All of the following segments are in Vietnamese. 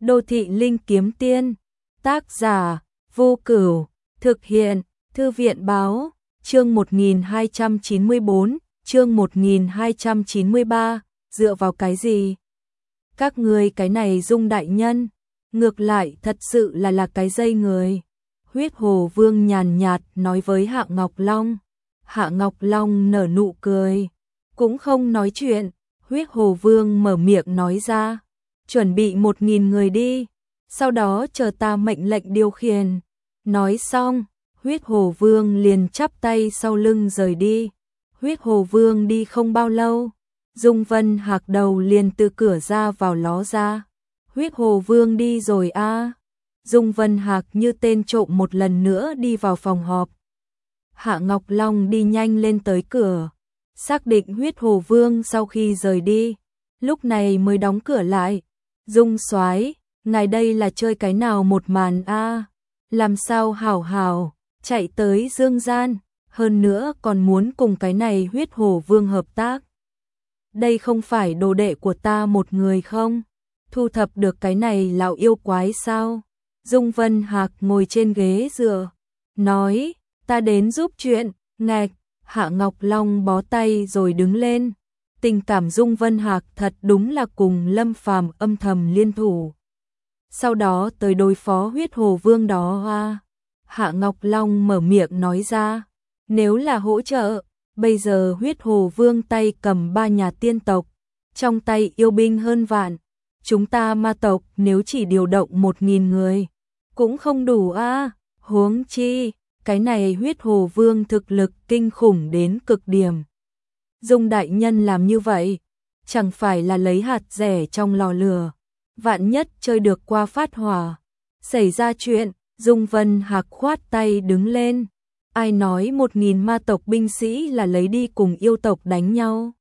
Đô thị linh kiếm tiên. Tác giả Vô Cửu. Thực hiện Thư viện báo. Chương 1294, chương 1293, dựa vào cái gì? Các ngươi cái này Dung đại nhân, ngược lại thật sự là cái dây người. Huyết Hồ Vương nhàn nhạt nói với Hạ Ngọc Long. Hạ Ngọc Long nở nụ cười, cũng không nói chuyện. Huyết Hồ Vương mở miệng nói ra, chuẩn bị 1000 người đi, sau đó chờ ta mệnh lệnh điều khiển. Nói xong, Huyết Hồ Vương liền chắp tay sau lưng rời đi. Huyết Hồ Vương đi không bao lâu, Dung Vân Hạc đầu liền từ cửa ra vào ló ra. Huyết Hồ Vương đi rồi a. Dung Vân Hạc như tên trộm một lần nữa đi vào phòng họp. Hạ Ngọc Long đi nhanh lên tới cửa, xác định Huyết Hồ Vương sau khi rời đi, lúc này mới đóng cửa lại. Dung soái, ngài đây là chơi cái nào một màn a? Làm sao hảo hảo chạy tới Dương Gian, hơn nữa còn muốn cùng cái này Huyết Hồ Vương hợp tác. Đây không phải đồ đệ của ta một người không? Thu thập được cái này lão yêu quái sao? Dung Vân Hạc ngồi trên ghế dựa, nói, ta đến giúp chuyện. Ngạch. Hạ Ngọc Long bó tay rồi đứng lên. Tình cảm Dung Vân Hạc thật đúng là cùng Lâm Phàm âm thầm liên thủ, sau đó tới đối phó Huyết Hồ Vương đó a. Hạ Ngọc Long mở miệng nói ra, nếu là hỗ trợ, bây giờ Huyết Hồ Vương tay cầm 3 nhà tiên tộc, trong tay yêu binh hơn vạn, chúng ta ma tộc nếu chỉ điều động 1000 người cũng không đủ a. Huống chi cái này Huyết Hồ Vương thực lực kinh khủng đến cực điểm. Dung đại nhân làm như vậy, chẳng phải là lấy hạt rẻ trong lò lửa, vạn nhất chơi được qua phát hỏa, xảy ra chuyện. Dung Vân Hạc khoát tay đứng lên, ai nói 1000 ma tộc binh sĩ là lấy đi cùng yêu tộc đánh nhau,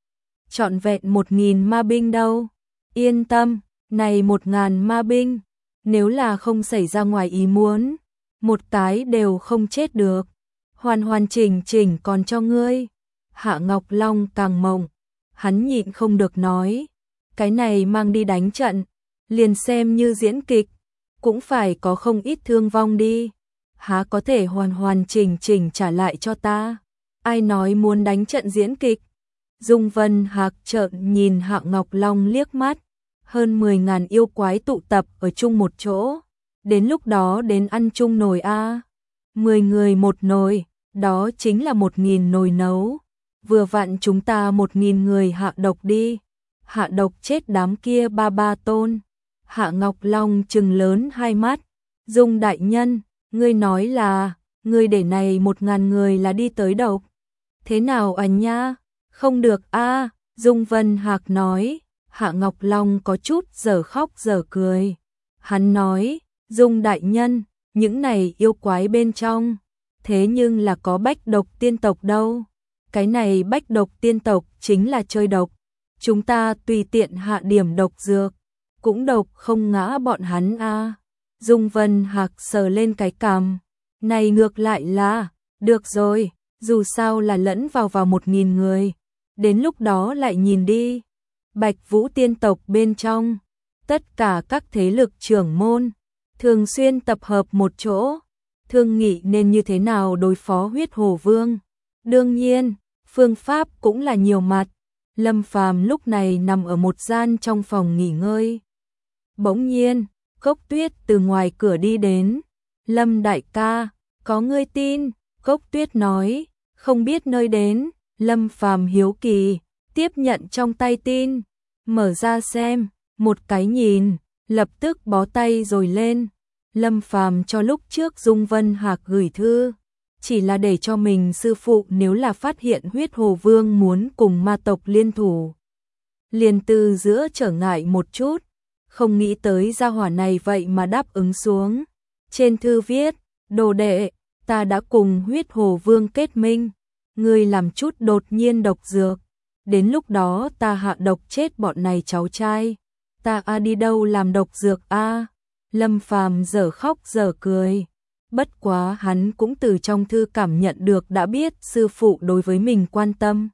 trọn vẹn 1000 ma binh đâu. Yên tâm, này 1000 ma binh, nếu là không xảy ra ngoài ý muốn, một cái đều không chết được, hoàn hoàn chỉnh chỉnh còn cho ngươi. Hạ Ngọc Long càng mộng, hắn nhịn không được nói, cái này mang đi đánh trận, liền xem như diễn kịch, cũng phải có không ít thương vong đi, há có thể hoàn hoàn chỉnh chỉnh trả lại cho ta. Ai nói muốn đánh trận diễn kịch? Dung Vân Hạc trợn nhìn Hạ Ngọc Long liếc mắt, hơn 10.000 yêu quái tụ tập ở chung một chỗ, đến lúc đó đến ăn chung nồi a. 10 người một nồi, đó chính là 1000 nồi nấu. Vừa vặn chúng ta 1000 người hạ độc đi, hạ độc chết đám kia ba tôn. Hạ Ngọc Long trừng lớn hai mắt, Dung đại nhân, ngươi nói là, ngươi để này 1000 người là đi tới độc. Thế nào anh nha? Không được a. Dung Vân Hạc nói. Hạ Ngọc Long có chút giờ khóc giờ cười. Hắn nói, Dung đại nhân, những này yêu quái bên trong, thế nhưng là có bách độc tiên tộc đâu. Cái này bách độc tiên tộc chính là chơi độc, chúng ta tùy tiện hạ điểm độc dược, cũng độc không ngã bọn hắn a. Dung Vân Hạc sờ lên cái cằm, này ngược lại là, được rồi, dù sao là lẫn vào 1000 người, đến lúc đó lại nhìn đi. Bạch Vũ tiên tộc bên trong, tất cả các thế lực trưởng môn, thường xuyên tập hợp một chỗ, thương nghị nên như thế nào đối phó Huyết Hồ Vương. Đương nhiên, phương pháp cũng là nhiều mặt. Lâm Phàm lúc này nằm ở một gian trong phòng nghỉ ngơi. Bỗng nhiên, Cốc Tuyết từ ngoài cửa đi đến. Lâm đại ca, có ngươi tin? Cốc Tuyết nói, không biết nơi đến. Lâm Phàm hiếu kỳ, tiếp nhận trong tay tin, mở ra xem, một cái nhìn, lập tức bó tay rồi lên. Lâm Phàm cho lúc trước Dung Vân Hạc gửi thư, chỉ là để cho mình sư phụ nếu là phát hiện Huyết Hồ Vương muốn cùng ma tộc liên thủ, liền từ giữa trở ngại một chút, không nghĩ tới gia hỏa này vậy mà đáp ứng xuống. Trên thư viết, đồ đệ, ta đã cùng Huyết Hồ Vương kết minh, ngươi làm chút đột nhiên độc dược, đến lúc đó ta hạ độc chết bọn này cháu trai, ta đi đâu làm độc dược a. Lâm Phàm dở khóc dở cười. Bất quá hắn cũng từ trong thư cảm nhận được đã biết sư phụ đối với mình quan tâm.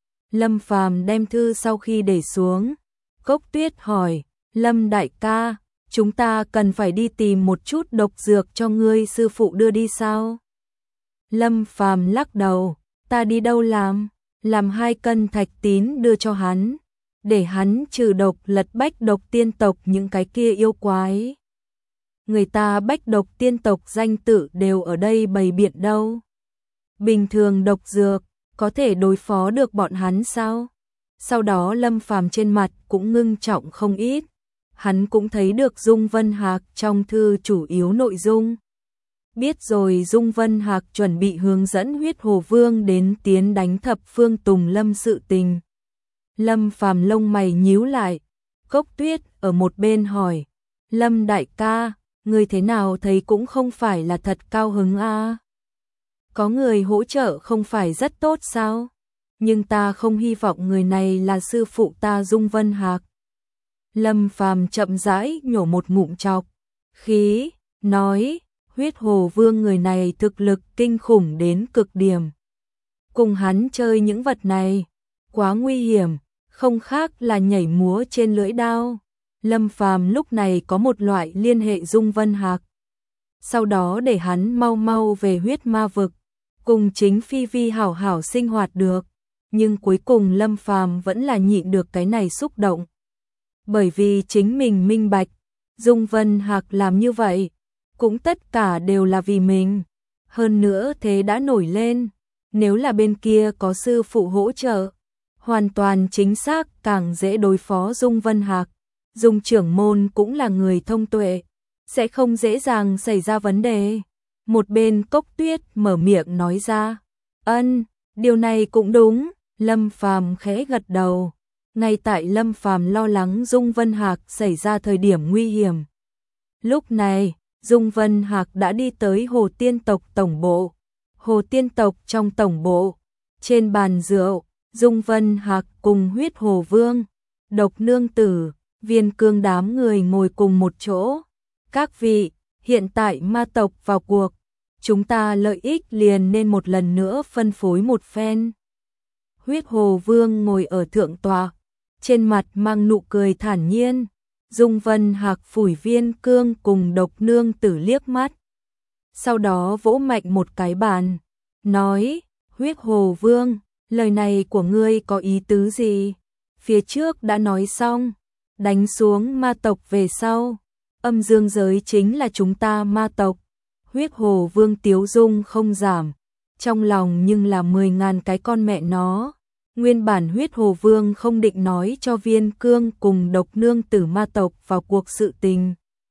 Lâm Phàm đem thư sau khi để xuống, Cốc Tuyết hỏi, Lâm đại ca, chúng ta cần phải đi tìm một chút độc dược cho ngươi sư phụ đưa đi sao? Lâm Phàm lắc đầu, ta đi đâu làm 2 cân thạch tín đưa cho hắn, để hắn trừ độc lật bách độc tiên tộc những cái kia yêu quái. Người ta bách độc tiên tộc danh tự đều ở đây bày biện đâu. Bình thường độc dược, có thể đối phó được bọn hắn sao? Sau đó Lâm Phàm trên mặt cũng ngưng trọng không ít. Hắn cũng thấy được Dung Vân Hạc trong thư chủ yếu nội dung. Biết rồi Dung Vân Hạc chuẩn bị hướng dẫn Huyết Hồ Vương đến tiến đánh thập phương Tùng Lâm sự tình. Lâm Phàm lông mày nhíu lại, Cốc Tuyết ở một bên hỏi, Lâm đại ca, người thế nào thấy cũng không phải là thật cao hứng a. Có người hỗ trợ không phải rất tốt sao? Nhưng ta không hy vọng người này là sư phụ ta Dung Vân Hạc. Lâm Phàm chậm rãi nhổ một ngụm trọc khí, nói, Huyết Hồ Vương người này thực lực kinh khủng đến cực điểm. Cùng hắn chơi những vật này, quá nguy hiểm, không khác là nhảy múa trên lưỡi đao. Lâm Phàm lúc này có một loại liên hệ Dung Vân Hạc. Sau đó để hắn mau mau về huyết ma vực, cùng chính Phi Vi hảo hảo sinh hoạt được. Nhưng cuối cùng Lâm Phàm vẫn là nhịn được cái này xúc động. Bởi vì chính mình minh bạch, Dung Vân Hạc làm như vậy, cũng tất cả đều là vì mình. Hơn nữa thế đã nổi lên, nếu là bên kia có sư phụ hỗ trợ, hoàn toàn chính xác càng dễ đối phó Dung Vân Hạc. Dung trưởng môn cũng là người thông tuệ, sẽ không dễ dàng xảy ra vấn đề. Một bên Cốc Tuyết mở miệng nói ra, điều này cũng đúng. Lâm Phàm khẽ gật đầu. Ngay tại Lâm Phàm lo lắng Dung Vân Hạc xảy ra thời điểm nguy hiểm. Lúc này, Dung Vân Hạc đã đi tới Hồ Tiên tộc tổng bộ. Hồ Tiên tộc trong tổng bộ, trên bàn rượu, Dung Vân Hạc cùng Huyết Hồ Vương, Độc Nương Tử, Viên Cương đám người ngồi cùng một chỗ. Các vị, hiện tại ma tộc vào cuộc, chúng ta lợi ích liền nên một lần nữa phân phối một phen. Huyết Hồ Vương ngồi ở thượng tọa, trên mặt mang nụ cười thản nhiên. Dung Vân Hạc phủi Viên Cương cùng Độc Nương Tử liếc mắt. Sau đó vỗ mạnh một cái bàn, nói, Huyết Hồ Vương, lời này của ngươi có ý tứ gì? Phía trước đã nói xong, đánh xuống ma tộc về sau, âm dương giới chính là chúng ta ma tộc. Huyết Hồ Vương tiếu dung không giảm, trong lòng nhưng là 10.000 cái con mẹ nó. Nguyên bản Huyết Hồ Vương không định nói cho Viên Cương cùng Độc Nương Tử ma tộc vào cuộc sự tình.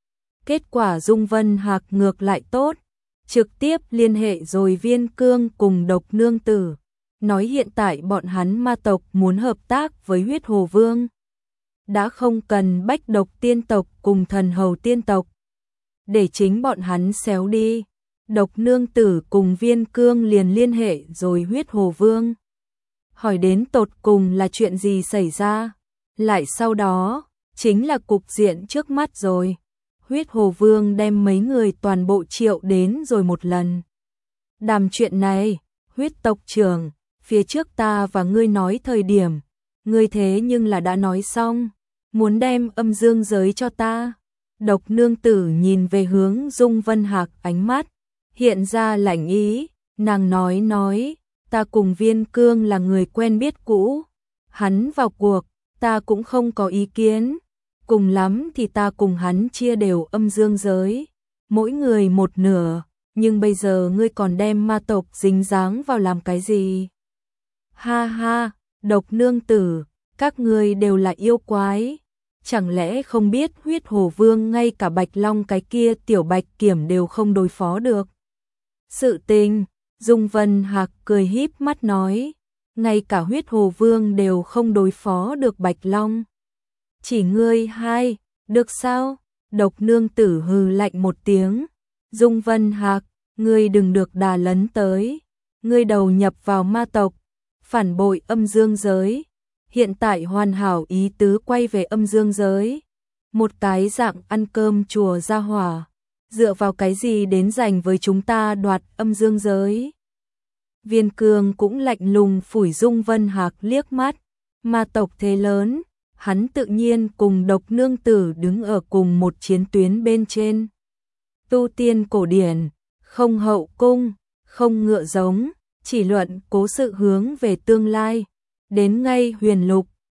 Kết quả Dung Vân Hạc ngược lại tốt, trực tiếp liên hệ rồi Viên Cương cùng Độc Nương Tử, nói hiện tại bọn hắn ma tộc muốn hợp tác với Huyết Hồ Vương. Đã không cần bách độc tiên tộc cùng thần hầu tiên tộc, để chính bọn hắn xéo đi. Độc Nương Tử cùng Viên Cương liền liên hệ rồi Huyết Hồ Vương, hỏi đến tột cùng là chuyện gì xảy ra. Lại sau đó, chính là cục diện trước mắt rồi. Huyết Hồ Vương đem mấy người toàn bộ triệu đến rồi một lần. Đàm chuyện này, Huyết tộc trưởng, phía trước ta và ngươi nói thời điểm, ngươi thế nhưng là đã nói xong, muốn đem âm dương giới cho ta. Độc Nương Tử nhìn về hướng Dung Vân Hạc, ánh mắt hiện ra lạnh ý. Nàng nói, ta cùng Viên Cương là người quen biết cũ, hắn vào cuộc, ta cũng không có ý kiến, cùng lắm thì ta cùng hắn chia đều âm dương giới, mỗi người một nửa, nhưng bây giờ ngươi còn đem ma tộc dính dáng vào làm cái gì? Ha ha, Độc Nương Tử, các ngươi đều là yêu quái, chẳng lẽ không biết Huyết Hồ Vương ngay cả Bạch Long cái kia tiểu bạch kiểm đều không đối phó được? Sự tình, Dung Vân Hạc cười híp mắt nói, ngay cả Huyết Hồ Vương đều không đối phó được Bạch Long. Chỉ ngươi hai, được sao? Độc Nương Tử hừ lạnh một tiếng. Dung Vân Hạc, ngươi đừng được đà lấn tới. Ngươi đầu nhập vào ma tộc, phản bội âm dương giới. Hiện tại hoàn hảo ý tứ quay về âm dương giới. Một cái dạng ăn cơm chùa ra hỏa. Dựa vào cái gì đến giành với chúng ta đoạt âm dương giới? Viên Cương cũng lạnh lùng phủi Dung Vân Hạc liếc mắt. Ma tộc thế lớn, hắn tự nhiên cùng Độc Nương Tử đứng ở cùng một chiến tuyến bên trên. Tu tiên cổ điển, không hậu cung, không ngựa giống, chỉ luận cố sự hướng về tương lai. Đến ngay huyền lục,